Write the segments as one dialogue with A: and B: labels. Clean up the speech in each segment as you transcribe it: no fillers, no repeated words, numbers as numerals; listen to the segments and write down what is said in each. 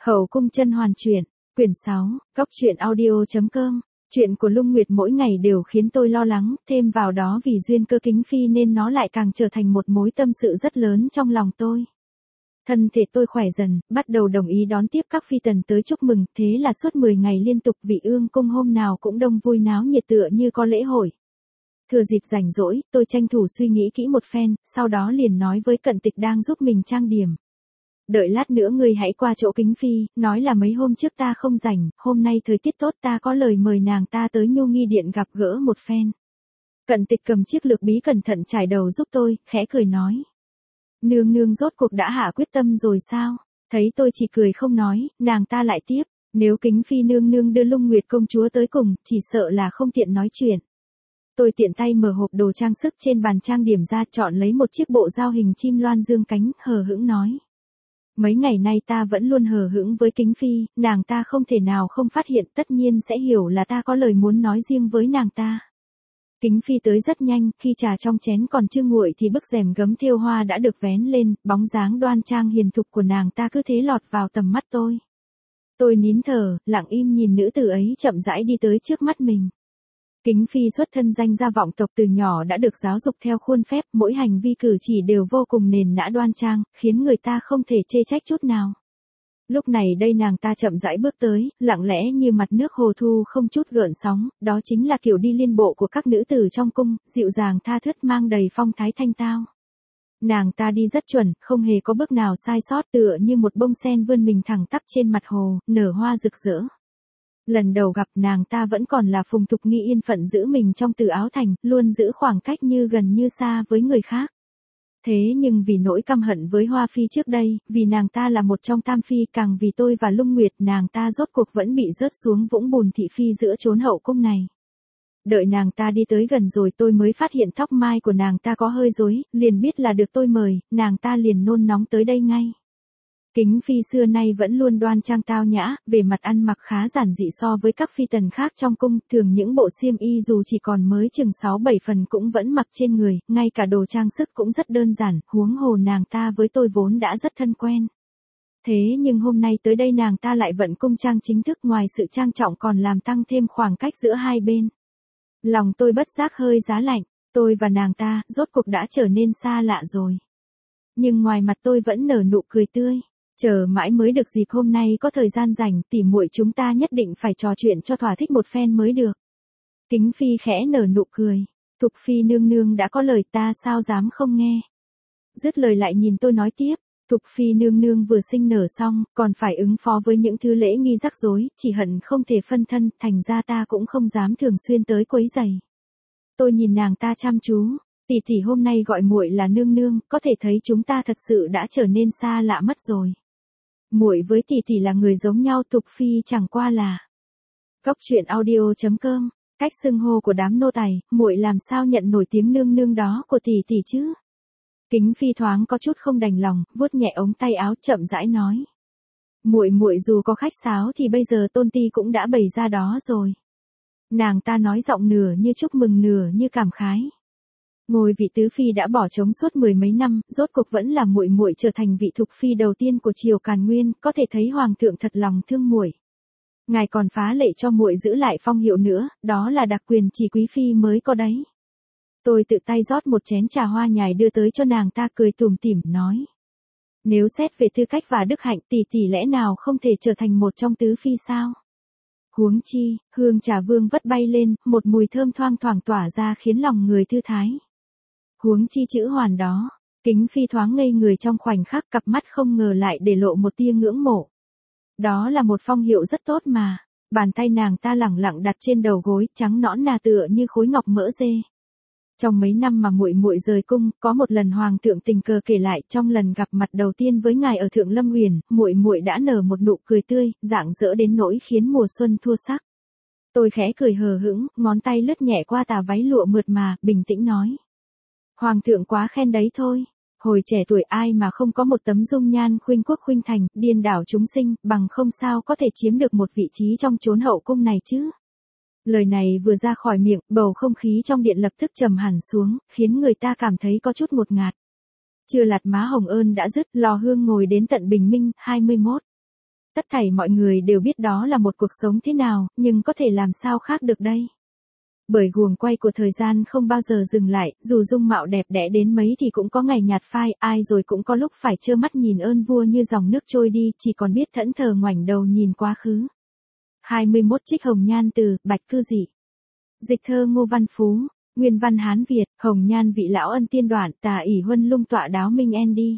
A: Hậu cung甄hoàn truyện, quyển 6, góc truyện audio.com. Chuyện của Lung Nguyệt mỗi ngày đều khiến tôi lo lắng, thêm vào đó vì duyên cơ Kính Phi nên nó lại càng trở thành một mối tâm sự rất lớn trong lòng tôi. Thân thể tôi khỏe dần, bắt đầu đồng ý đón tiếp các phi tần tới chúc mừng, thế là suốt 10 ngày liên tục Vị Ương cung hôm nào cũng đông vui náo nhiệt tựa như có lễ hội. Thừa dịp rảnh rỗi, tôi tranh thủ suy nghĩ kỹ một phen, sau đó liền nói với Cận Tịch đang giúp mình trang điểm. Đợi lát nữa ngươi hãy qua chỗ Kính Phi, nói là mấy hôm trước ta không rảnh, hôm nay thời tiết tốt ta có lời mời nàng ta tới Nhu Nghi Điện gặp gỡ một phen. Cận Tịch cầm chiếc lược bí cẩn thận trải đầu giúp tôi, khẽ cười nói. Nương nương rốt cuộc đã hạ quyết tâm rồi sao? Thấy tôi chỉ cười không nói, nàng ta lại tiếp, nếu Kính Phi nương nương đưa Lung Nguyệt công chúa tới cùng, chỉ sợ là không tiện nói chuyện. Tôi tiện tay mở hộp đồ trang sức trên bàn trang điểm ra, chọn lấy một chiếc bộ dao hình chim loan dương cánh, hờ hững nói. Mấy ngày nay ta vẫn luôn hờ hững với Kính Phi, nàng ta không thể nào không phát hiện, tất nhiên sẽ hiểu là ta có lời muốn nói riêng với nàng ta. Kính Phi tới rất nhanh, khi trà trong chén còn chưa nguội thì bức rèm gấm thêu hoa đã được vén lên, bóng dáng đoan trang hiền thục của nàng ta cứ thế lọt vào tầm mắt tôi. Tôi nín thở, lặng im nhìn nữ tử ấy chậm rãi đi tới trước mắt mình. Kính Phi xuất thân danh gia vọng tộc, từ nhỏ đã được giáo dục theo khuôn phép, mỗi hành vi cử chỉ đều vô cùng nền nã đoan trang, khiến người ta không thể chê trách chút nào. Lúc này đây nàng ta chậm rãi bước tới, lặng lẽ như mặt nước hồ thu không chút gợn sóng, đó chính là kiểu đi liên bộ của các nữ tử trong cung, dịu dàng tha thướt mang đầy phong thái thanh tao. Nàng ta đi rất chuẩn, không hề có bước nào sai sót, tựa như một bông sen vươn mình thẳng tắp trên mặt hồ, nở hoa rực rỡ. Lần đầu gặp nàng ta vẫn còn là Phùng Thục Nghi yên phận giữ mình trong Từ Áo Thành, luôn giữ khoảng cách như gần như xa với người khác. Thế nhưng vì nỗi căm hận với Hoa Phi trước đây, vì nàng ta là một trong tam phi, càng vì tôi và Lung Nguyệt, nàng ta rốt cuộc vẫn bị rớt xuống vũng bùn thị phi giữa chốn hậu cung này. Đợi nàng ta đi tới gần rồi tôi mới phát hiện tóc mai của nàng ta có hơi rối, liền biết là được tôi mời, nàng ta liền nôn nóng tới đây ngay. Kính Phi xưa nay vẫn luôn đoan trang tao nhã, về mặt ăn mặc khá giản dị so với các phi tần khác trong cung, thường những bộ xiêm y dù chỉ còn mới chừng 6-7 phần cũng vẫn mặc trên người, ngay cả đồ trang sức cũng rất đơn giản, huống hồ nàng ta với tôi vốn đã rất thân quen. Thế nhưng hôm nay tới đây nàng ta lại vận cung trang chính thức, ngoài sự trang trọng còn làm tăng thêm khoảng cách giữa hai bên. Lòng tôi bất giác hơi giá lạnh, tôi và nàng ta, rốt cuộc đã trở nên xa lạ rồi. Nhưng ngoài mặt tôi vẫn nở nụ cười tươi. Chờ mãi mới được dịp hôm nay có thời gian rảnh, tỉ muội chúng ta nhất định phải trò chuyện cho thỏa thích một phen mới được. Kính Phi khẽ nở nụ cười. Thục Phi nương nương đã có lời ta sao dám không nghe. Dứt lời lại nhìn tôi nói tiếp. Thục Phi nương nương vừa sinh nở xong, còn phải ứng phó với những thứ lễ nghi rắc rối, chỉ hận không thể phân thân, thành ra ta cũng không dám thường xuyên tới quấy rầy. Tôi nhìn nàng ta chăm chú. Tỷ tỷ hôm nay gọi muội là nương nương, có thể thấy chúng ta thật sự đã trở nên xa lạ mất rồi. Muội với tỷ tỷ là người giống nhau, Thục Phi chẳng qua là. Góc truyện audio.com, cách xưng hô của đám nô tài, muội làm sao nhận nổi tiếng nương nương đó của tỷ tỷ chứ? Kính Phi thoáng có chút không đành lòng, vuốt nhẹ ống tay áo chậm rãi nói. Muội dù có khách sáo thì bây giờ tôn ti cũng đã bày ra đó rồi. Nàng ta nói giọng nửa như chúc mừng nửa như cảm khái. Ngôi vị tứ phi đã bỏ trống suốt 10 mấy năm, rốt cuộc vẫn là muội trở thành vị Thục Phi đầu tiên của triều Càn Nguyên, có thể thấy hoàng thượng thật lòng thương muội. Ngài còn phá lệ cho muội giữ lại phong hiệu nữa, đó là đặc quyền chỉ quý phi mới có đấy. Tôi tự tay rót một chén trà hoa nhài đưa tới cho nàng ta, cười tủm tỉm nói. Nếu xét về tư cách và đức hạnh, tỷ tỷ lẽ nào không thể trở thành một trong tứ phi sao? Huống chi, hương trà vương vất bay lên, một mùi thơm thoang thoảng tỏa ra khiến lòng người thư thái. Huống chi chữ hoàn đó, Kính Phi thoáng ngây người trong khoảnh khắc, cặp mắt không ngờ lại để lộ một tia ngưỡng mộ. Đó là một phong hiệu rất tốt mà. Bàn tay nàng ta lẳng lặng đặt trên đầu gối, trắng nõn nà tựa như khối ngọc mỡ dê. Trong mấy năm mà muội rời cung, có một lần hoàng thượng tình cờ kể lại, trong lần gặp mặt đầu tiên với ngài ở Thượng Lâm Uyển, muội đã nở một nụ cười tươi, rạng rỡ đến nỗi khiến mùa xuân thua sắc. Tôi khẽ cười hờ hững, ngón tay lướt nhẹ qua tà váy lụa mượt mà, bình tĩnh nói. Hoàng thượng quá khen đấy thôi. Hồi trẻ tuổi ai mà không có một tấm dung nhan khuynh quốc khuynh thành, điên đảo chúng sinh, bằng không sao có thể chiếm được một vị trí trong chốn hậu cung này chứ. Lời này vừa ra khỏi miệng, bầu không khí trong điện lập tức trầm hẳn xuống, khiến người ta cảm thấy có chút ngột ngạt. Chưa lạt má hồng ơn đã dứt, lò hương ngồi đến tận bình minh, 21. Tất thảy mọi người đều biết đó là một cuộc sống thế nào, nhưng có thể làm sao khác được đây. Bởi guồng quay của thời gian không bao giờ dừng lại, dù dung mạo đẹp đẽ đến mấy thì cũng có ngày nhạt phai, ai rồi cũng có lúc phải trơ mắt nhìn ơn vua như dòng nước trôi đi, chỉ còn biết thẫn thờ ngoảnh đầu nhìn quá khứ. 21 Trích Hồng Nhan từ Bạch Cư Dị. Dịch thơ Ngô Văn Phú, nguyên văn Hán Việt, Hồng Nhan vị lão ân tiên đoạn, tà ỷ huân lung tọa đáo minh en đi.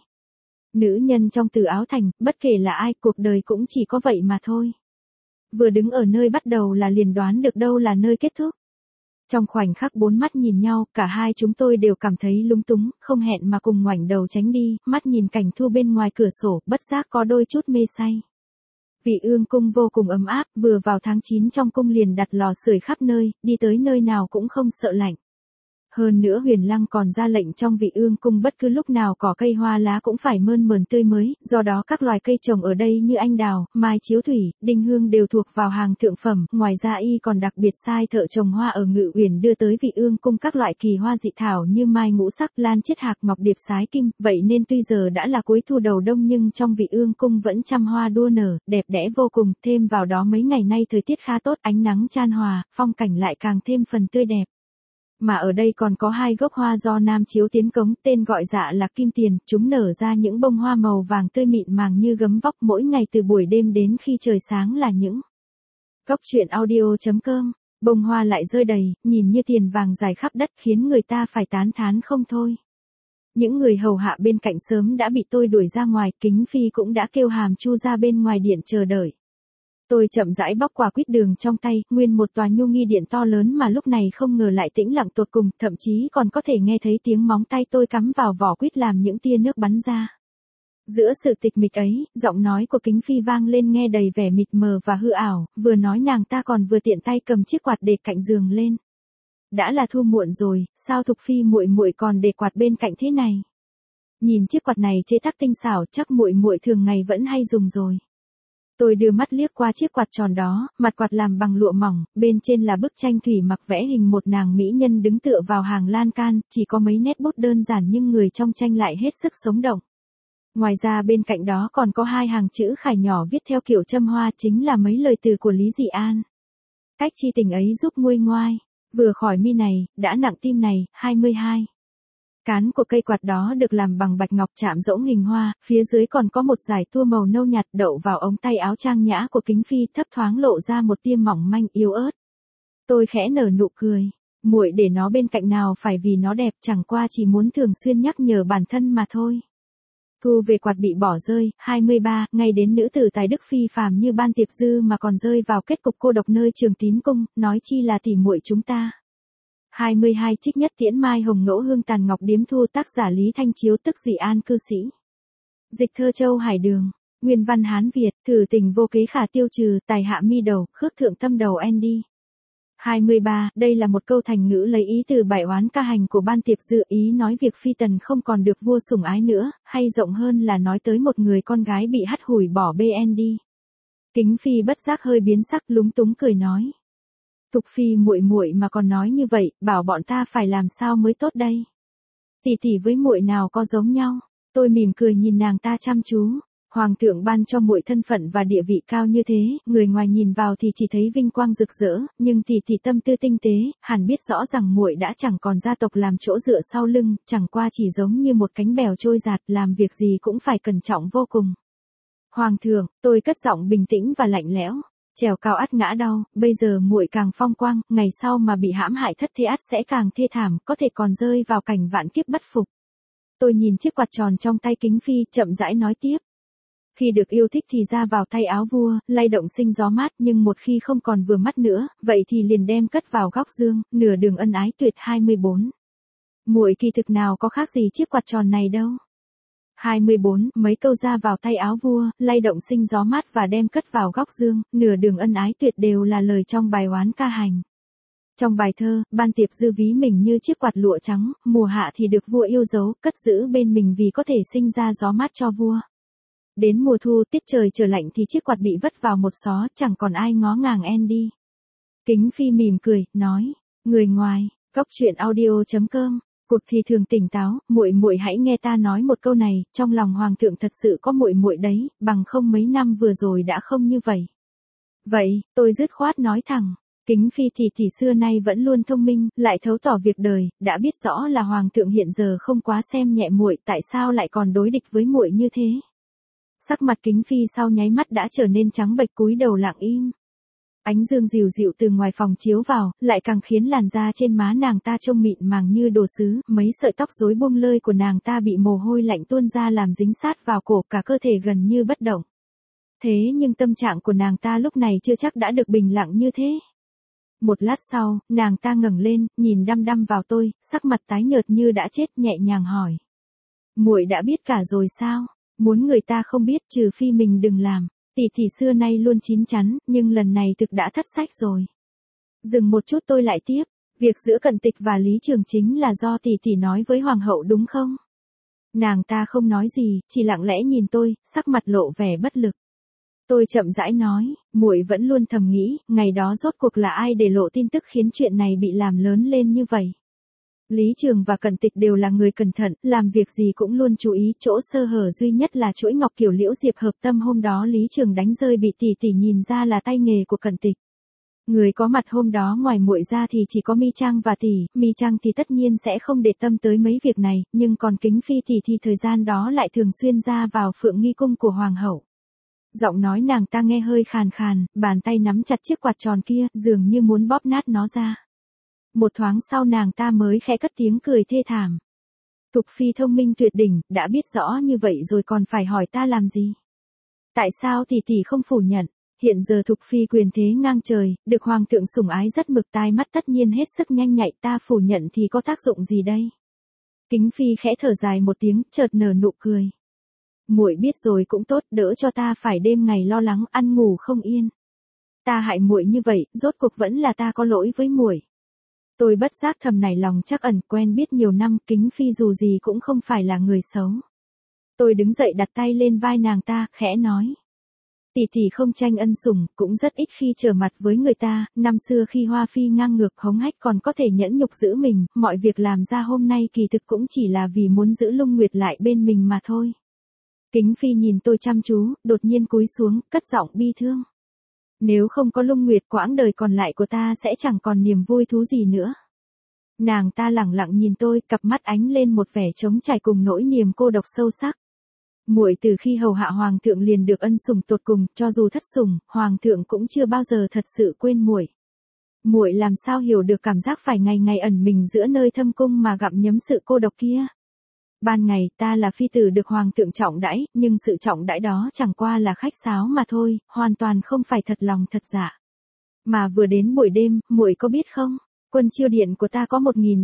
A: Nữ nhân trong Từ Áo Thành, bất kể là ai, cuộc đời cũng chỉ có vậy mà thôi. Vừa đứng ở nơi bắt đầu là liền đoán được đâu là nơi kết thúc. Trong khoảnh khắc bốn mắt nhìn nhau, cả hai chúng tôi đều cảm thấy lúng túng, không hẹn mà cùng ngoảnh đầu tránh đi, mắt nhìn cảnh thu bên ngoài cửa sổ, bất giác có đôi chút mê say. Vị Ương cung vô cùng ấm áp, vừa vào tháng 9 trong cung liền đặt lò sưởi khắp nơi, đi tới nơi nào cũng không sợ lạnh. Hơn nữa Huyền Lăng còn ra lệnh trong Vị Ương cung bất cứ lúc nào cỏ cây hoa lá cũng phải mơn mởn tươi mới, do đó các loài cây trồng ở đây như anh đào, mai chiếu thủy, đinh hương đều thuộc vào hàng thượng phẩm, ngoài ra y còn đặc biệt sai thợ trồng hoa ở Ngự Uyển đưa tới Vị Ương cung các loại kỳ hoa dị thảo như mai ngũ sắc, lan chiết hạc, ngọc điệp sái kim, vậy nên tuy giờ đã là cuối thu đầu đông nhưng trong Vị Ương cung vẫn trăm hoa đua nở, đẹp đẽ vô cùng, thêm vào đó mấy ngày nay thời tiết khá tốt, ánh nắng chan hòa, phong cảnh lại càng thêm phần tươi đẹp. Mà ở đây còn có hai gốc hoa do Nam chiếu tiến cống, tên gọi dạ là kim tiền, chúng nở ra những bông hoa màu vàng tươi mịn màng như gấm vóc, mỗi ngày từ buổi đêm đến khi trời sáng là những góc truyện audio.com, bông hoa lại rơi đầy, nhìn như tiền vàng dài khắp đất khiến người ta phải tán thán không thôi. Những người hầu hạ bên cạnh sớm đã bị tôi đuổi ra ngoài, Kính Phi cũng đã kêu hàm chu ra bên ngoài điện chờ đợi. Tôi chậm rãi bóc quả quýt đường trong tay, nguyên một tòa nhu nghi điện to lớn mà lúc này không ngờ lại tĩnh lặng tột cùng, thậm chí còn có thể nghe thấy tiếng móng tay tôi cắm vào vỏ quýt làm những tia nước bắn ra. Giữa sự tịch mịch ấy, giọng nói của Kính Phi vang lên nghe đầy vẻ mịt mờ và hư ảo, vừa nói nàng ta còn vừa tiện tay cầm chiếc quạt để cạnh giường lên. Đã là thu muộn rồi, sao Thục Phi muội muội còn để quạt bên cạnh thế này? Nhìn chiếc quạt này chế tác tinh xảo, chắc muội muội thường ngày vẫn hay dùng rồi. Tôi đưa mắt liếc qua chiếc quạt tròn đó, mặt quạt làm bằng lụa mỏng, bên trên là bức tranh thủy mặc vẽ hình một nàng mỹ nhân đứng tựa vào hàng lan can, chỉ có mấy nét bút đơn giản nhưng người trong tranh lại hết sức sống động. Ngoài ra bên cạnh đó còn có hai hàng chữ khải nhỏ viết theo kiểu châm hoa, chính là mấy lời từ của Lý Dị An. Cách chi tình ấy giúp nguôi ngoai, vừa khỏi mi này, đã nặng tim này, 22. Cán của cây quạt đó được làm bằng bạch ngọc chạm rỗng hình hoa, phía dưới còn có một dải tua màu nâu nhạt đậu vào ống tay áo trang nhã của Kính Phi, thấp thoáng lộ ra một tia mỏng manh yếu ớt. Tôi khẽ nở nụ cười, muội để nó bên cạnh nào phải vì nó đẹp, chẳng qua chỉ muốn thường xuyên nhắc nhở bản thân mà thôi. Thu về quạt bị bỏ rơi, 23, ngay đến nữ tử tài đức phi phàm như Ban Tiệp Dư mà còn rơi vào kết cục cô độc nơi Trường Tín cung, nói chi là tỉ muội chúng ta. 22 Trích Nhất Tiễn Mai Hồng Ngẫu Hương Tàn Ngọc Điếm Thu, tác giả Lý Thanh Chiếu tức Dị An cư sĩ. Dịch thơ Châu Hải Đường, nguyên văn Hán Việt, thử tình vô kế khả tiêu trừ, tài hạ mi đầu, khước thượng tâm đầu Andy. 23, đây là một câu thành ngữ lấy ý từ bài oán ca hành của Ban Tiệp Dư, ý nói việc phi tần không còn được vua sủng ái nữa, hay rộng hơn là nói tới một người con gái bị hắt hủi bỏ bê Andy. Kính Phi bất giác hơi biến sắc, lúng túng cười nói. Thục Phi muội muội mà còn nói như vậy, bảo bọn ta phải làm sao mới tốt đây? Tỷ tỷ với muội nào có giống nhau? Tôi mỉm cười nhìn nàng ta chăm chú. Hoàng thượng ban cho muội thân phận và địa vị cao như thế, người ngoài nhìn vào thì chỉ thấy vinh quang rực rỡ, nhưng tỷ tỷ tâm tư tinh tế, hẳn biết rõ rằng muội đã chẳng còn gia tộc làm chỗ dựa sau lưng, chẳng qua chỉ giống như một cánh bèo trôi dạt, làm việc gì cũng phải cẩn trọng vô cùng. Hoàng thượng, tôi cất giọng bình tĩnh và lạnh lẽo. Trèo cao ắt ngã đau, bây giờ muội càng phong quang, ngày sau mà bị hãm hại thất thế ắt sẽ càng thê thảm, có thể còn rơi vào cảnh vạn kiếp bất phục. Tôi nhìn chiếc quạt tròn trong tay Kính Phi, chậm rãi nói tiếp. Khi được yêu thích thì ra vào tay áo vua, lay động sinh gió mát, nhưng một khi không còn vừa mắt nữa, vậy thì liền đem cất vào góc giường, nửa đường ân ái tuyệt 24. Muội kỳ thực nào có khác gì chiếc quạt tròn này đâu. 24, mấy câu ra vào tay áo vua, lay động sinh gió mát và đem cất vào góc giường, nửa đường ân ái tuyệt đều là lời trong bài oán ca hành. Trong bài thơ, Ban Tiệp Dư ví mình như chiếc quạt lụa trắng, mùa hạ thì được vua yêu dấu, cất giữ bên mình vì có thể sinh ra gió mát cho vua. Đến mùa thu tiết trời trở lạnh thì chiếc quạt bị vất vào một xó, chẳng còn ai ngó ngàng Andy. Kính Phi mỉm cười, nói, người ngoài, góc truyện audio.com Cuộc thì thường tỉnh táo, muội muội hãy nghe ta nói một câu này, trong lòng hoàng thượng thật sự có muội muội đấy, bằng không mấy năm vừa rồi đã không như vậy. Vậy, tôi dứt khoát nói thẳng. Kính Phi tỷ xưa nay vẫn luôn thông minh, lại thấu tỏ việc đời, đã biết rõ là hoàng thượng hiện giờ không quá xem nhẹ muội, tại sao lại còn đối địch với muội như thế? Sắc mặt Kính Phi sau nháy mắt đã trở nên trắng bệch, cúi đầu lặng im. Ánh dương dịu dịu từ ngoài phòng chiếu vào, lại càng khiến làn da trên má nàng ta trông mịn màng như đồ sứ, mấy sợi tóc rối buông lơi của nàng ta bị mồ hôi lạnh tuôn ra làm dính sát vào cổ, cả cơ thể gần như bất động. Thế nhưng tâm trạng của nàng ta lúc này chưa chắc đã được bình lặng như thế. Một lát sau, nàng ta ngẩng lên, nhìn đăm đăm vào tôi, sắc mặt tái nhợt như đã chết, nhẹ nhàng hỏi. Muội đã biết cả rồi sao? Muốn người ta không biết trừ phi mình đừng làm. Tỷ xưa nay luôn chín chắn, nhưng lần này thực đã thất sách rồi. Dừng một chút tôi lại tiếp, việc giữa Cận Tịch và Lý Trường chính là do tỷ nói với hoàng hậu đúng không? Nàng ta không nói gì, chỉ lặng lẽ nhìn tôi, sắc mặt lộ vẻ bất lực. Tôi chậm rãi nói, muội vẫn luôn thầm nghĩ, ngày đó rốt cuộc là ai để lộ tin tức khiến chuyện này bị làm lớn lên như vậy. Lý Trường và Cận Tịch đều là người cẩn thận, làm việc gì cũng luôn chú ý, chỗ sơ hở duy nhất là chuỗi ngọc kiểu Liễu Diệp hợp tâm hôm đó Lý Trường đánh rơi bị tỷ nhìn ra là tay nghề của Cận Tịch. Người có mặt hôm đó ngoài muội ra thì chỉ có Mi Trang và Mi Trang thì tất nhiên sẽ không để tâm tới mấy việc này, nhưng còn Kính Phi thì thời gian đó lại thường xuyên ra vào Phượng Nghi cung của hoàng hậu. Giọng nói nàng ta nghe hơi khàn khàn, bàn tay nắm chặt chiếc quạt tròn kia, dường như muốn bóp nát nó ra. Một thoáng sau nàng ta mới khẽ cất tiếng cười thê thảm. Thục Phi thông minh tuyệt đỉnh, đã biết rõ như vậy rồi còn phải hỏi ta làm gì? Tại sao tỷ không phủ nhận? Hiện giờ Thục Phi quyền thế ngang trời, được hoàng thượng sủng ái rất mực, tai mắt tất nhiên hết sức nhanh nhạy, ta phủ nhận thì có tác dụng gì đây? Kính Phi khẽ thở dài một tiếng, chợt nở nụ cười. Muội biết rồi cũng tốt, đỡ cho ta phải đêm ngày lo lắng, ăn ngủ không yên. Ta hại muội như vậy, rốt cuộc vẫn là ta có lỗi với muội. Tôi bất giác thầm nảy lòng trắc ẩn, quen biết nhiều năm, Kính Phi dù gì cũng không phải là người xấu. Tôi đứng dậy đặt tay lên vai nàng ta, khẽ nói. Tỷ không tranh ân sủng, cũng rất ít khi trở mặt với người ta, năm xưa khi Hoa Phi ngang ngược hống hách còn có thể nhẫn nhục giữ mình, mọi việc làm ra hôm nay kỳ thực cũng chỉ là vì muốn giữ Lung Nguyệt lại bên mình mà thôi. Kính Phi nhìn tôi chăm chú, đột nhiên cúi xuống, cất giọng bi thương. Nếu không có Lung Nguyệt, quãng đời còn lại của ta sẽ chẳng còn niềm vui thú gì nữa. Nàng ta lẳng lặng nhìn tôi, cặp mắt ánh lên một vẻ trống trải cùng nỗi niềm cô độc sâu sắc. Muội từ khi hầu hạ hoàng thượng liền được ân sủng tột cùng, cho dù thất sủng, hoàng thượng cũng chưa bao giờ thật sự quên muội. Muội làm sao hiểu được cảm giác phải ngày ngày ẩn mình giữa nơi thâm cung mà gặm nhấm sự cô độc kia. Ban ngày ta là phi tử được hoàng thượng trọng đãi, nhưng sự trọng đãi đó chẳng qua là khách sáo mà thôi, hoàn toàn không phải thật lòng thật dạ. Mà vừa đến buổi đêm, muội có biết không, quân chiêu điện của ta có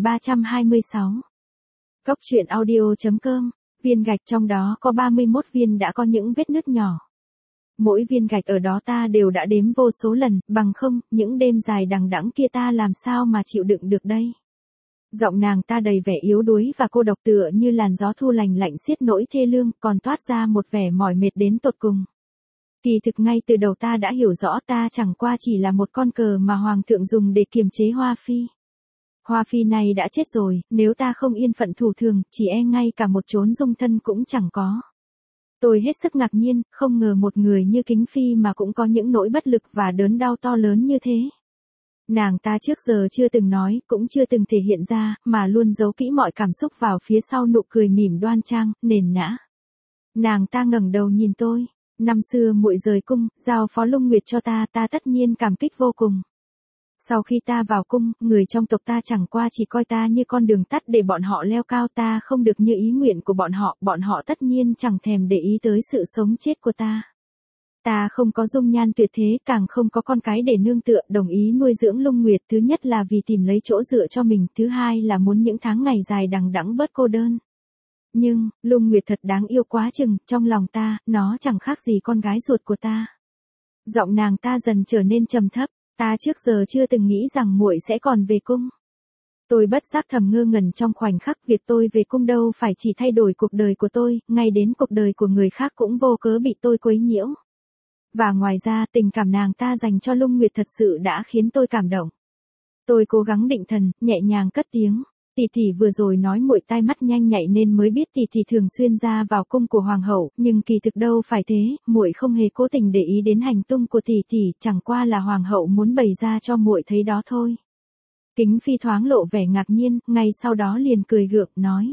A: 1326. Cốc truyện audio.com, viên gạch trong đó có 31 viên đã có những vết nứt nhỏ. Mỗi viên gạch ở đó ta đều đã đếm vô số lần, bằng không, những đêm dài đằng đẵng kia ta làm sao mà chịu đựng được đây. Giọng nàng ta đầy vẻ yếu đuối và cô độc tựa như làn gió thu lành lạnh xiết nỗi thê lương, còn toát ra một vẻ mỏi mệt đến tột cùng. Kỳ thực ngay từ đầu ta đã hiểu rõ ta chẳng qua chỉ là một con cờ mà hoàng thượng dùng để kiềm chế Hoa Phi. Hoa Phi này đã chết rồi, nếu ta không yên phận thủ thường, chỉ e ngay cả một chốn dung thân cũng chẳng có. Tôi hết sức ngạc nhiên, không ngờ một người như Kính Phi mà cũng có những nỗi bất lực và đớn đau to lớn như thế. Nàng ta trước giờ chưa từng nói, cũng chưa từng thể hiện ra, mà luôn giấu kỹ mọi cảm xúc vào phía sau nụ cười mỉm đoan trang, nền nã. Nàng ta ngẩng đầu nhìn tôi, năm xưa muội rời cung, giao phó Lung Nguyệt cho ta, ta tất nhiên cảm kích vô cùng. Sau khi ta vào cung, người trong tộc ta chẳng qua chỉ coi ta như con đường tắt để bọn họ leo cao, ta không được như ý nguyện của bọn họ tất nhiên chẳng thèm để ý tới sự sống chết của ta. Ta không có dung nhan tuyệt thế, càng không có con cái để nương tựa, đồng ý nuôi dưỡng Lung Nguyệt, thứ nhất là vì tìm lấy chỗ dựa cho mình, thứ hai là muốn những tháng ngày dài đằng đẵng bớt cô đơn. Nhưng, Lung Nguyệt thật đáng yêu quá chừng, trong lòng ta, nó chẳng khác gì con gái ruột của ta. Giọng nàng ta dần trở nên trầm thấp, ta trước giờ chưa từng nghĩ rằng muội sẽ còn về cung. Tôi bất giác thầm ngơ ngẩn trong khoảnh khắc, việc tôi về cung đâu phải chỉ thay đổi cuộc đời của tôi, ngay đến cuộc đời của người khác cũng vô cớ bị tôi quấy nhiễu. Và ngoài ra, tình cảm nàng ta dành cho Lung Nguyệt thật sự đã khiến tôi cảm động. Tôi cố gắng định thần, nhẹ nhàng cất tiếng. Tỷ tỷ vừa rồi nói muội tai mắt nhanh nhạy nên mới biết tỷ tỷ thường xuyên ra vào cung của hoàng hậu, nhưng kỳ thực đâu phải thế, muội không hề cố tình để ý đến hành tung của tỷ tỷ, chẳng qua là hoàng hậu muốn bày ra cho muội thấy đó thôi. Kính Phi thoáng lộ vẻ ngạc nhiên, ngay sau đó liền cười gượng nói: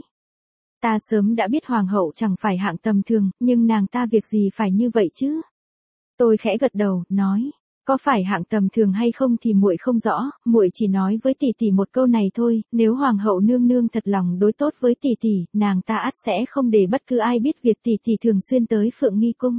A: Ta sớm đã biết hoàng hậu chẳng phải hạng tầm thường, nhưng nàng ta việc gì phải như vậy chứ? Tôi khẽ gật đầu, nói: Có phải hạng tầm thường hay không thì muội không rõ, muội chỉ nói với tỷ tỷ một câu này thôi, nếu hoàng hậu nương nương thật lòng đối tốt với tỷ tỷ, nàng ta ắt sẽ không để bất cứ ai biết việc tỷ tỷ thường xuyên tới Phượng Nghi cung.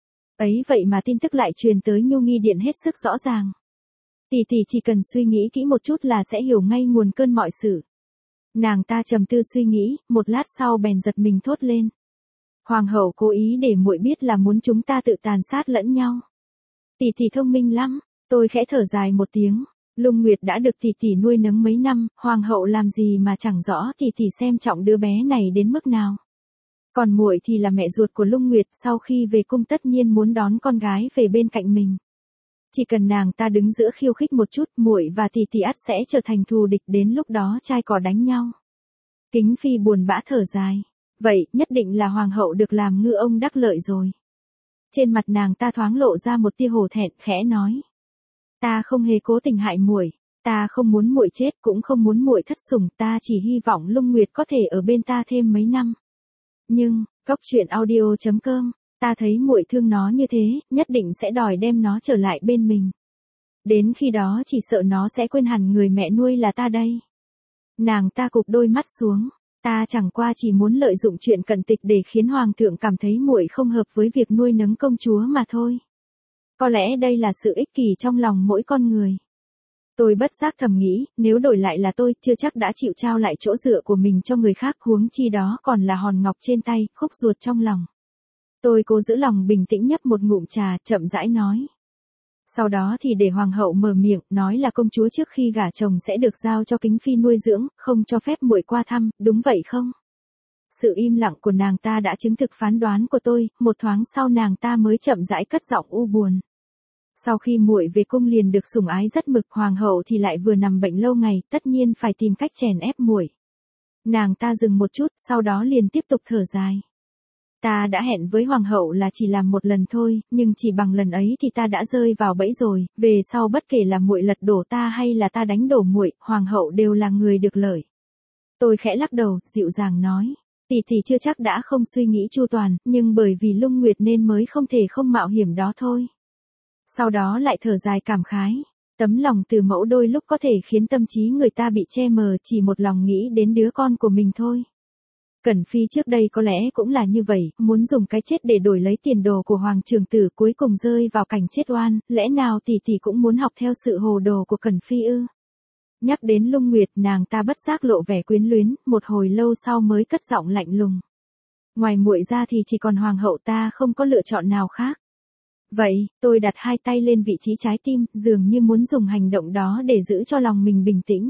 A: Ấy vậy mà tin tức lại truyền tới Nhu Nghi điện hết sức rõ ràng. Tỷ tỷ chỉ cần suy nghĩ kỹ một chút là sẽ hiểu ngay nguồn cơn mọi sự. Nàng ta trầm tư suy nghĩ, một lát sau bèn giật mình thốt lên: Hoàng hậu cố ý để muội biết là muốn chúng ta tự tàn sát lẫn nhau. Tỷ tỷ thông minh lắm. Tôi khẽ thở dài một tiếng. Lung Nguyệt đã được tỷ tỷ nuôi nấng mấy năm, hoàng hậu làm gì mà chẳng rõ tỷ tỷ xem trọng đứa bé này đến mức nào. Còn muội thì là mẹ ruột của Lung Nguyệt, sau khi về cung tất nhiên muốn đón con gái về bên cạnh mình. Chỉ cần nàng ta đứng giữa khiêu khích một chút, muội và tỷ tỷ ắt sẽ trở thành thù địch, đến lúc đó trai cò đánh nhau. Kính Phi buồn bã thở dài. Vậy, nhất định là hoàng hậu được làm ngư ông đắc lợi rồi. Trên mặt nàng ta thoáng lộ ra một tia hổ thẹn, khẽ nói: Ta không hề cố tình hại muội, ta không muốn muội chết cũng không muốn muội thất sủng, ta chỉ hy vọng Lung Nguyệt có thể ở bên ta thêm mấy năm. Nhưng, Cốc truyện audio.com, ta thấy muội thương nó như thế, nhất định sẽ đòi đem nó trở lại bên mình. Đến khi đó chỉ sợ nó sẽ quên hẳn người mẹ nuôi là ta đây. Nàng ta cụp đôi mắt xuống. Ta chẳng qua chỉ muốn lợi dụng chuyện cận tịch để khiến hoàng thượng cảm thấy muội không hợp với việc nuôi nấng công chúa mà thôi. Có lẽ đây là sự ích kỷ trong lòng mỗi con người. Tôi bất giác thầm nghĩ, nếu đổi lại là tôi, chưa chắc đã chịu trao lại chỗ dựa của mình cho người khác, huống chi đó còn là hòn ngọc trên tay, khúc ruột trong lòng. Tôi cố giữ lòng bình tĩnh nhấp một ngụm trà, chậm rãi nói. Sau đó thì để hoàng hậu mở miệng, nói là công chúa trước khi gả chồng sẽ được giao cho Kính Phi nuôi dưỡng, không cho phép muội qua thăm, đúng vậy không? Sự im lặng của nàng ta đã chứng thực phán đoán của tôi, một thoáng sau nàng ta mới chậm rãi cất giọng u buồn. Sau khi muội về cung liền được sủng ái rất mực, hoàng hậu thì lại vừa nằm bệnh lâu ngày, tất nhiên phải tìm cách chèn ép muội. Nàng ta dừng một chút, sau đó liền tiếp tục thở dài. Ta đã hẹn với hoàng hậu là chỉ làm một lần thôi, nhưng chỉ bằng lần ấy thì ta đã rơi vào bẫy rồi, về sau bất kể là muội lật đổ ta hay là ta đánh đổ muội, hoàng hậu đều là người được lợi. Tôi khẽ lắc đầu, dịu dàng nói, tỷ tỷ chưa chắc đã không suy nghĩ chu toàn, nhưng bởi vì Lung Nguyệt nên mới không thể không mạo hiểm đó thôi. Sau đó lại thở dài cảm khái, tấm lòng từ mẫu đôi lúc có thể khiến tâm trí người ta bị che mờ, chỉ một lòng nghĩ đến đứa con của mình thôi. Cẩn Phi trước đây có lẽ cũng là như vậy, muốn dùng cái chết để đổi lấy tiền đồ của hoàng trưởng tử, cuối cùng rơi vào cảnh chết oan, lẽ nào tỷ tỷ cũng muốn học theo sự hồ đồ của Cẩn Phi ư? Nhắc đến Lung Nguyệt, nàng ta bất giác lộ vẻ quyến luyến, một hồi lâu sau mới cất giọng lạnh lùng. Ngoài muội ra thì chỉ còn hoàng hậu, ta không có lựa chọn nào khác. Vậy, tôi đặt hai tay lên vị trí trái tim, dường như muốn dùng hành động đó để giữ cho lòng mình bình tĩnh.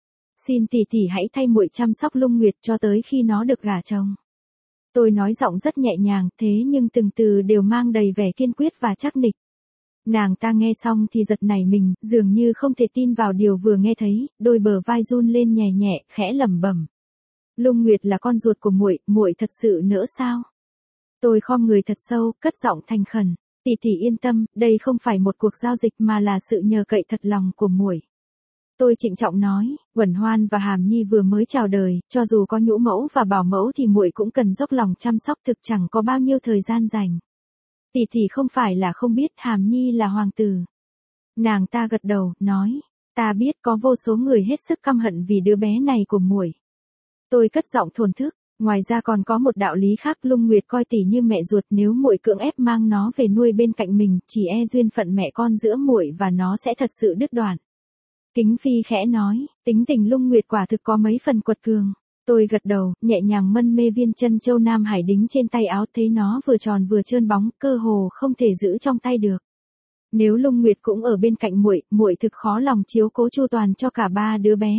A: Xin tỷ tỷ hãy thay muội chăm sóc Lung Nguyệt cho tới khi nó được gả chồng. Tôi nói giọng rất nhẹ nhàng, thế nhưng từng từ đều mang đầy vẻ kiên quyết và chắc nịch. Nàng ta nghe xong thì giật nảy mình, dường như không thể tin vào điều vừa nghe thấy, đôi bờ vai run lên nhẹ nhẹ, khẽ lẩm bẩm. Lung Nguyệt là con ruột của muội, muội thật sự nỡ sao? Tôi khom người thật sâu, cất giọng thành khẩn. Tỷ tỷ yên tâm, đây không phải một cuộc giao dịch mà là sự nhờ cậy thật lòng của muội. Tôi trịnh trọng nói, Uẩn Hoan và Hàm Nhi vừa mới chào đời, cho dù có nhũ mẫu và bảo mẫu thì muội cũng cần dốc lòng chăm sóc, thực chẳng có bao nhiêu thời gian dành. Tỷ tỷ không phải là không biết Hàm Nhi là hoàng tử. Nàng ta gật đầu, nói, ta biết có vô số người hết sức căm hận vì đứa bé này của muội. Tôi cất giọng thổn thức, ngoài ra còn có một đạo lý khác, Lung Nguyệt coi tỷ như mẹ ruột, nếu muội cưỡng ép mang nó về nuôi bên cạnh mình, chỉ e duyên phận mẹ con giữa muội và nó sẽ thật sự đứt đoạn. Kính Phi khẽ nói, tính tình Lung Nguyệt quả thực có mấy phần quật cường. Tôi gật đầu, nhẹ nhàng mân mê viên chân châu Nam Hải đính trên tay áo, thấy nó vừa tròn vừa trơn bóng, cơ hồ không thể giữ trong tay được. Nếu Lung Nguyệt cũng ở bên cạnh muội, muội thực khó lòng chiếu cố chu toàn cho cả ba đứa bé.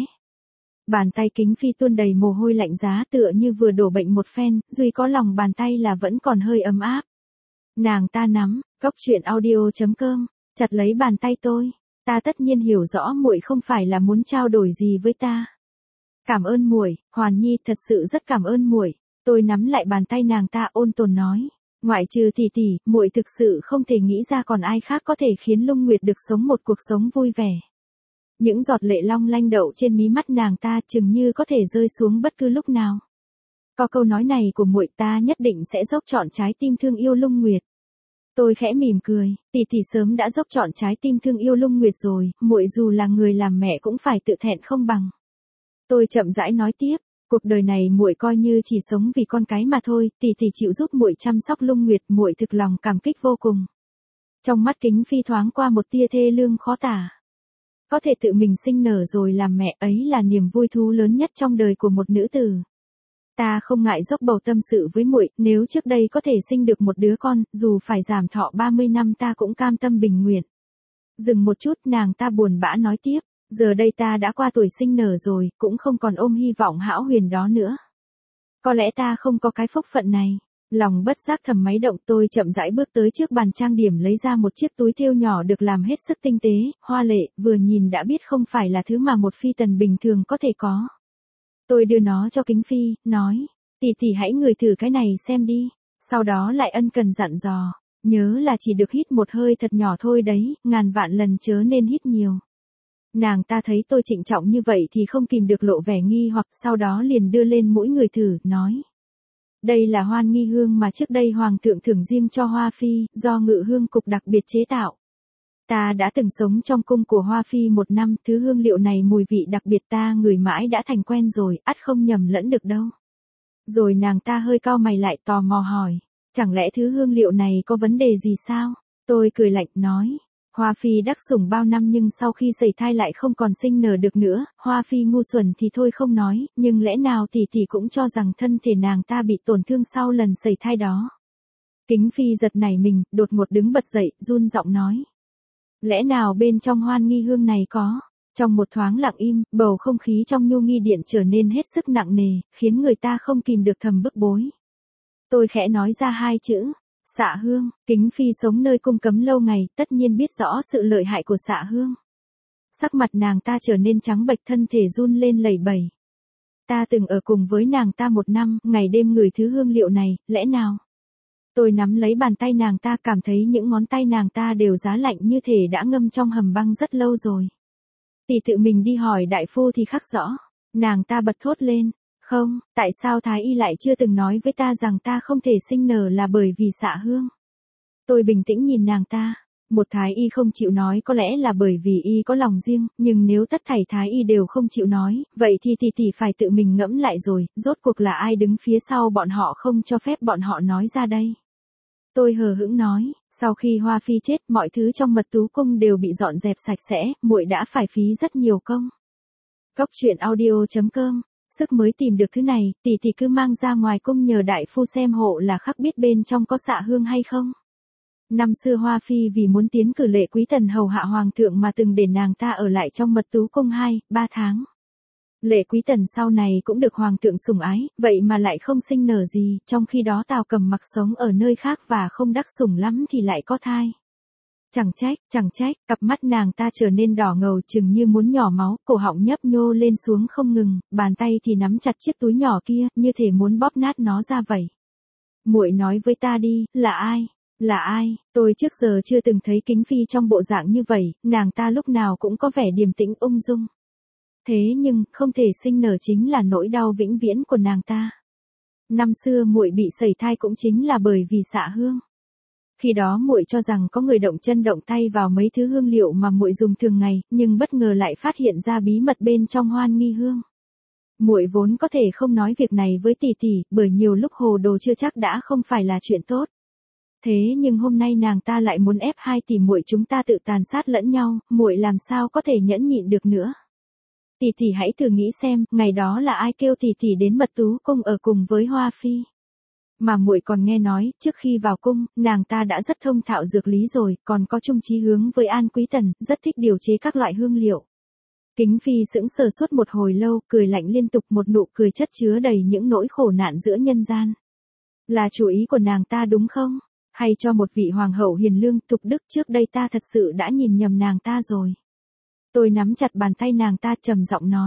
A: Bàn tay Kính Phi tuôn đầy mồ hôi lạnh giá, tựa như vừa đổ bệnh một phen, duy có lòng bàn tay là vẫn còn hơi ấm áp. Nàng ta nắm Cốc truyện audio.com, chặt lấy bàn tay tôi. Ta tất nhiên hiểu rõ muội không phải là muốn trao đổi gì với ta. Cảm ơn muội, Hoàn Nhi thật sự rất cảm ơn muội. Tôi nắm lại bàn tay nàng ta ôn tồn nói. Ngoại trừ tỷ tỷ, muội thực sự không thể nghĩ ra còn ai khác có thể khiến Lung Nguyệt được sống một cuộc sống vui vẻ. Những giọt lệ long lanh đậu trên mí mắt nàng ta chừng như có thể rơi xuống bất cứ lúc nào. Có câu nói này của muội ta nhất định sẽ dốc trọn trái tim thương yêu Lung Nguyệt. Tôi khẽ mỉm cười, tỷ tỷ sớm đã dốc trọn trái tim thương yêu Lung Nguyệt rồi, muội dù là người làm mẹ cũng phải tự thẹn không bằng. Tôi chậm rãi nói tiếp, cuộc đời này muội coi như chỉ sống vì con cái mà thôi, tỷ tỷ chịu giúp muội chăm sóc Lung Nguyệt, muội thực lòng cảm kích vô cùng. Trong mắt Kính Phi thoáng qua một tia thê lương khó tả. Có thể tự mình sinh nở rồi làm mẹ ấy là niềm vui thú lớn nhất trong đời của một nữ tử. Ta không ngại dốc bầu tâm sự với muội, nếu trước đây có thể sinh được một đứa con, dù phải giảm thọ 30 năm ta cũng cam tâm bình nguyện. Dừng một chút, nàng ta buồn bã nói tiếp, giờ đây ta đã qua tuổi sinh nở rồi, cũng không còn ôm hy vọng hão huyền đó nữa. Có lẽ ta không có cái phúc phận này. Lòng bất giác thầm máy động, tôi chậm rãi bước tới trước bàn trang điểm lấy ra một chiếc túi thêu nhỏ được làm hết sức tinh tế, hoa lệ, vừa nhìn đã biết không phải là thứ mà một phi tần bình thường có thể có. Tôi đưa nó cho Kính Phi, nói, tỷ tỷ hãy ngửi thử cái này xem đi, sau đó lại ân cần dặn dò, nhớ là chỉ được hít một hơi thật nhỏ thôi đấy, ngàn vạn lần chớ nên hít nhiều. Nàng ta thấy tôi trịnh trọng như vậy thì không kìm được lộ vẻ nghi hoặc, sau đó liền đưa lên mũi người thử, nói. Đây là Hoan Nghi hương mà trước đây Hoàng thượng thưởng riêng cho Hoa Phi, do Ngự Hương Cục đặc biệt chế tạo. Ta đã từng sống trong cung của Hoa Phi 1 năm, thứ hương liệu này mùi vị đặc biệt ta ngửi mãi đã thành quen rồi, ắt không nhầm lẫn được đâu. Rồi nàng ta hơi cau mày lại tò mò hỏi, chẳng lẽ thứ hương liệu này có vấn đề gì sao? Tôi cười lạnh nói, Hoa Phi đắc sủng bao năm nhưng sau khi sẩy thai lại không còn sinh nở được nữa, Hoa Phi ngu xuẩn thì thôi không nói, nhưng lẽ nào tỷ tỷ cũng cho rằng thân thể nàng ta bị tổn thương sau lần sẩy thai đó. Kính Phi giật nảy mình, đột ngột đứng bật dậy, run giọng nói. Lẽ nào bên trong Hoan Nghi hương này có? Trong một thoáng lặng im, bầu không khí trong Nhu Nghi điện trở nên hết sức nặng nề, khiến người ta không kìm được thầm bức bối. Tôi khẽ nói ra 2 chữ. Xạ hương. Kính Phi sống nơi cung cấm lâu ngày, tất nhiên biết rõ sự lợi hại của xạ hương. Sắc mặt nàng ta trở nên trắng bệch, thân thể run lên lẩy bẩy. Ta từng ở cùng với nàng ta 1 năm, ngày đêm ngửi thứ hương liệu này, lẽ nào? Tôi nắm lấy bàn tay nàng ta, cảm thấy những ngón tay nàng ta đều giá lạnh như thể đã ngâm trong hầm băng rất lâu rồi. Tỷ tự mình đi hỏi đại phu thì khắc rõ. Nàng ta bật thốt lên. Không, tại sao Thái Y lại chưa từng nói với ta rằng ta không thể sinh nở là bởi vì xạ hương? Tôi bình tĩnh nhìn nàng ta. Một Thái Y không chịu nói có lẽ là bởi vì y có lòng riêng, nhưng nếu tất thảy Thái Y đều không chịu nói, vậy thì tỷ phải tự mình ngẫm lại rồi, rốt cuộc là ai đứng phía sau bọn họ không cho phép bọn họ nói ra đây. Tôi hờ hững nói, sau khi Hoa Phi chết, mọi thứ trong Mật Tú Cung đều bị dọn dẹp sạch sẽ, muội đã phải phí rất nhiều công. Góc truyện audio.com. Sức mới tìm được thứ này, tỷ cứ mang ra ngoài cung nhờ đại phu xem hộ là khắc biết bên trong có xạ hương hay không. Năm xưa Hoa Phi vì muốn tiến cử Lệ Quý Tần hầu hạ hoàng thượng mà từng để nàng ta ở lại trong Mật Tú Cung 2-3 tháng. Lệ Quý Tần sau này cũng được hoàng thượng sủng ái, vậy mà lại không sinh nở gì, trong khi đó Tào Cầm Mặc sống ở nơi khác và không đắc sủng lắm thì lại có thai. Chẳng trách, cặp mắt nàng ta trở nên đỏ ngầu chừng như muốn nhỏ máu, cổ họng nhấp nhô lên xuống không ngừng, bàn tay thì nắm chặt chiếc túi nhỏ kia, như thể muốn bóp nát nó ra vậy. Muội nói với ta đi, là ai? Là ai? Tôi trước giờ chưa từng thấy Kính Phi trong bộ dạng như vậy, nàng ta lúc nào cũng có vẻ điềm tĩnh ung dung. Thế nhưng, không thể sinh nở chính là nỗi đau vĩnh viễn của nàng ta. Năm xưa muội bị sẩy thai cũng chính là bởi vì xạ hương. Khi đó muội cho rằng có người động chân động tay vào mấy thứ hương liệu mà muội dùng thường ngày, nhưng bất ngờ lại phát hiện ra bí mật bên trong Hoan Nghi hương. Muội vốn có thể không nói việc này với tỷ, bởi nhiều lúc hồ đồ chưa chắc đã không phải là chuyện tốt. Thế nhưng hôm nay nàng ta lại muốn ép 2 tỷ muội chúng ta tự tàn sát lẫn nhau, muội làm sao có thể nhẫn nhịn được nữa. Tỷ hãy thử nghĩ xem, ngày đó là ai kêu tỷ đến Mật Tú Cung ở cùng với Hoa Phi. Mà muội còn nghe nói, trước khi vào cung, nàng ta đã rất thông thạo dược lý rồi, còn có chung chí hướng với An Quý Tần, rất thích điều chế các loại hương liệu. Kính Phi sững sờ suốt một hồi lâu, cười lạnh liên tục, một nụ cười chất chứa đầy những nỗi khổ nạn giữa nhân gian. Là chủ ý của nàng ta đúng không? Hay cho một vị hoàng hậu hiền lương, tục đức, trước đây ta thật sự đã nhìn nhầm nàng ta rồi. Tôi nắm chặt bàn tay nàng ta trầm giọng nói.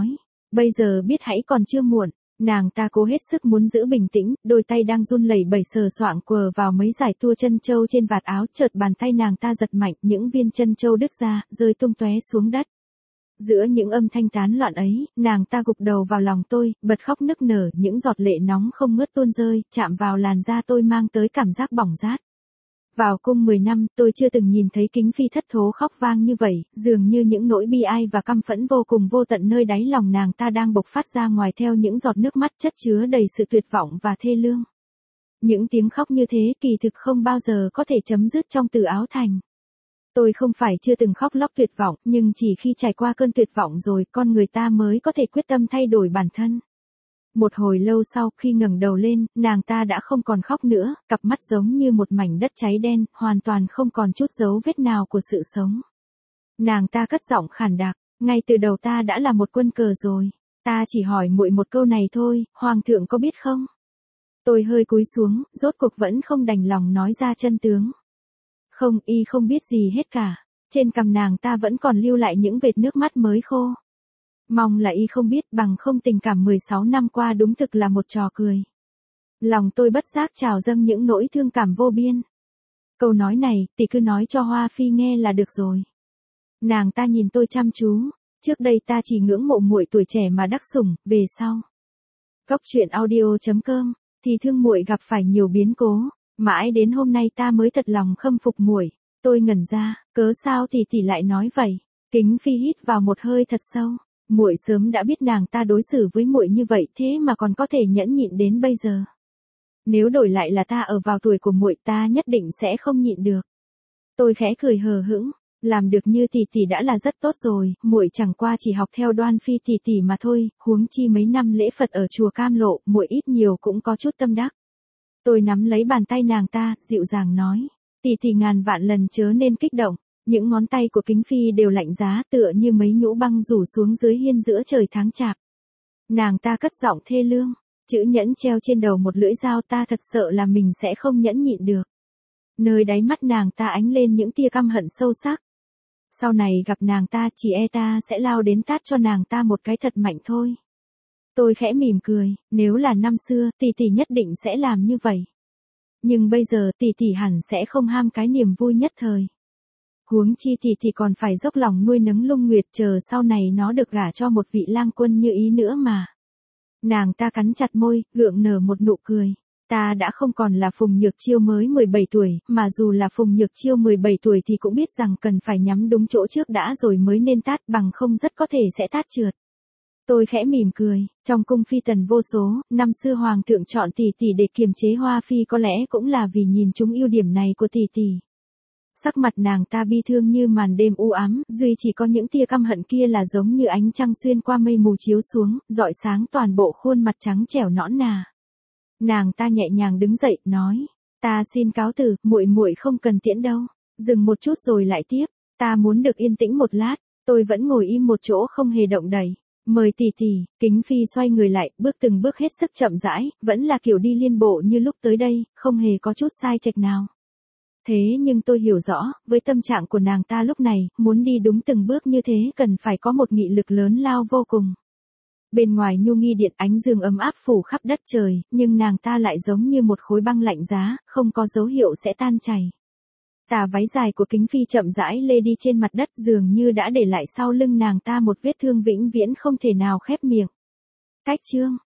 A: Bây giờ biết hãy còn chưa muộn. Nàng ta cố hết sức muốn giữ bình tĩnh, đôi tay đang run lẩy bẩy sờ soạng quờ vào mấy dải tua chân châu trên vạt áo, chợt bàn tay nàng ta giật mạnh, những viên chân châu đứt ra, rơi tung tóe xuống đất. Giữa những âm thanh tán loạn ấy, nàng ta gục đầu vào lòng tôi, bật khóc nức nở, những giọt lệ nóng không ngớt tuôn rơi, chạm vào làn da tôi mang tới cảm giác bỏng rát. Vào cung 10 năm, tôi chưa từng nhìn thấy Kính Phi thất thố khóc vang như vậy, dường như những nỗi bi ai và căm phẫn vô cùng vô tận nơi đáy lòng nàng ta đang bộc phát ra ngoài theo những giọt nước mắt chất chứa đầy sự tuyệt vọng và thê lương. Những tiếng khóc như thế kỳ thực không bao giờ có thể chấm dứt trong từ áo thành. Tôi không phải chưa từng khóc lóc tuyệt vọng, nhưng chỉ khi trải qua cơn tuyệt vọng rồi, con người ta mới có thể quyết tâm thay đổi bản thân. Một hồi lâu sau, khi ngẩng đầu lên, nàng ta đã không còn khóc nữa, cặp mắt giống như một mảnh đất cháy đen, hoàn toàn không còn chút dấu vết nào của sự sống. Nàng ta cất giọng khàn đặc, ngay từ đầu ta đã là một quân cờ rồi. Ta chỉ hỏi muội một câu này thôi, hoàng thượng có biết không? Tôi hơi cúi xuống, rốt cuộc vẫn không đành lòng nói ra chân tướng. Không, y không biết gì hết cả. Trên cằm nàng ta vẫn còn lưu lại những vệt nước mắt mới khô. Mong là y không biết, bằng không tình cảm 16 năm qua đúng thực là một trò cười. Lòng tôi bất giác trào dâng những nỗi thương cảm vô biên. Câu nói này, tỷ cứ nói cho Hoa Phi nghe là được rồi. Nàng ta nhìn tôi chăm chú. Trước đây ta chỉ ngưỡng mộ muội tuổi trẻ mà đắc sủng, về sau. Góc truyện audio.com, thì thương muội gặp phải nhiều biến cố. Mãi đến hôm nay ta mới thật lòng khâm phục muội. Tôi ngẩn ra, cớ sao thì tỷ lại nói vậy? Kính Phi hít vào một hơi thật sâu. Muội sớm đã biết nàng ta đối xử với muội như vậy, thế mà còn có thể nhẫn nhịn đến bây giờ. Nếu đổi lại là ta ở vào tuổi của muội, ta nhất định sẽ không nhịn được. Tôi khẽ cười hờ hững, làm được như tỷ tỷ đã là rất tốt rồi, muội chẳng qua chỉ học theo Đoan Phi tỷ tỷ mà thôi, huống chi mấy năm lễ Phật ở chùa Cam Lộ, muội ít nhiều cũng có chút tâm đắc. Tôi nắm lấy bàn tay nàng ta, dịu dàng nói, tỷ tỷ ngàn vạn lần chớ nên kích động. Những ngón tay của Kính Phi đều lạnh giá, tựa như mấy nhũ băng rủ xuống dưới hiên giữa trời tháng chạp. Nàng ta cất giọng thê lương, chữ nhẫn treo trên đầu một lưỡi dao, ta thật sợ là mình sẽ không nhẫn nhịn được. Nơi đáy mắt nàng ta ánh lên những tia căm hận sâu sắc. Sau này gặp nàng ta, chỉ e ta sẽ lao đến tát cho nàng ta một cái thật mạnh thôi. Tôi khẽ mỉm cười, nếu là năm xưa, tỷ tỷ nhất định sẽ làm như vậy. Nhưng bây giờ tỷ tỷ hẳn sẽ không ham cái niềm vui nhất thời. Huống chi tỷ còn phải dốc lòng nuôi nấng Lung Nguyệt, chờ sau này nó được gả cho một vị lang quân như ý nữa mà. Nàng ta cắn chặt môi, gượng nở một nụ cười. Ta đã không còn là Phùng Nhược Chiêu mới 17 tuổi, mà dù là Phùng Nhược Chiêu 17 tuổi thì cũng biết rằng cần phải nhắm đúng chỗ trước đã rồi mới nên tát, bằng không rất có thể sẽ tát trượt. Tôi khẽ mỉm cười, trong cung phi tần vô số, năm xưa hoàng thượng chọn tỷ tỷ để kiềm chế Hoa Phi có lẽ cũng là vì nhìn trúng ưu điểm này của tỷ tỷ. Sắc mặt nàng ta bi thương như màn đêm u ám, duy chỉ có những tia căm hận kia là giống như ánh trăng xuyên qua mây mù chiếu xuống, rọi sáng toàn bộ khuôn mặt trắng trẻo nõn nà. Nàng ta nhẹ nhàng đứng dậy, nói, ta xin cáo từ, muội không cần tiễn đâu. Dừng một chút rồi lại tiếp, ta muốn được yên tĩnh một lát. Tôi vẫn ngồi im một chỗ không hề động đậy. Mời tỷ tỷ. Kính Phi xoay người lại, bước từng bước hết sức chậm rãi, vẫn là kiểu đi liên bộ như lúc tới đây, không hề có chút sai chệch nào. Thế nhưng tôi hiểu rõ, với tâm trạng của nàng ta lúc này, muốn đi đúng từng bước như thế cần phải có một nghị lực lớn lao vô cùng. Bên ngoài nhu nghi điện, ánh dương ấm áp phủ khắp đất trời, nhưng nàng ta lại giống như một khối băng lạnh giá, không có dấu hiệu sẽ tan chảy. Tà váy dài của Kính Phi chậm rãi lê đi trên mặt đất, dường như đã để lại sau lưng nàng ta một vết thương vĩnh viễn không thể nào khép miệng. Cách chương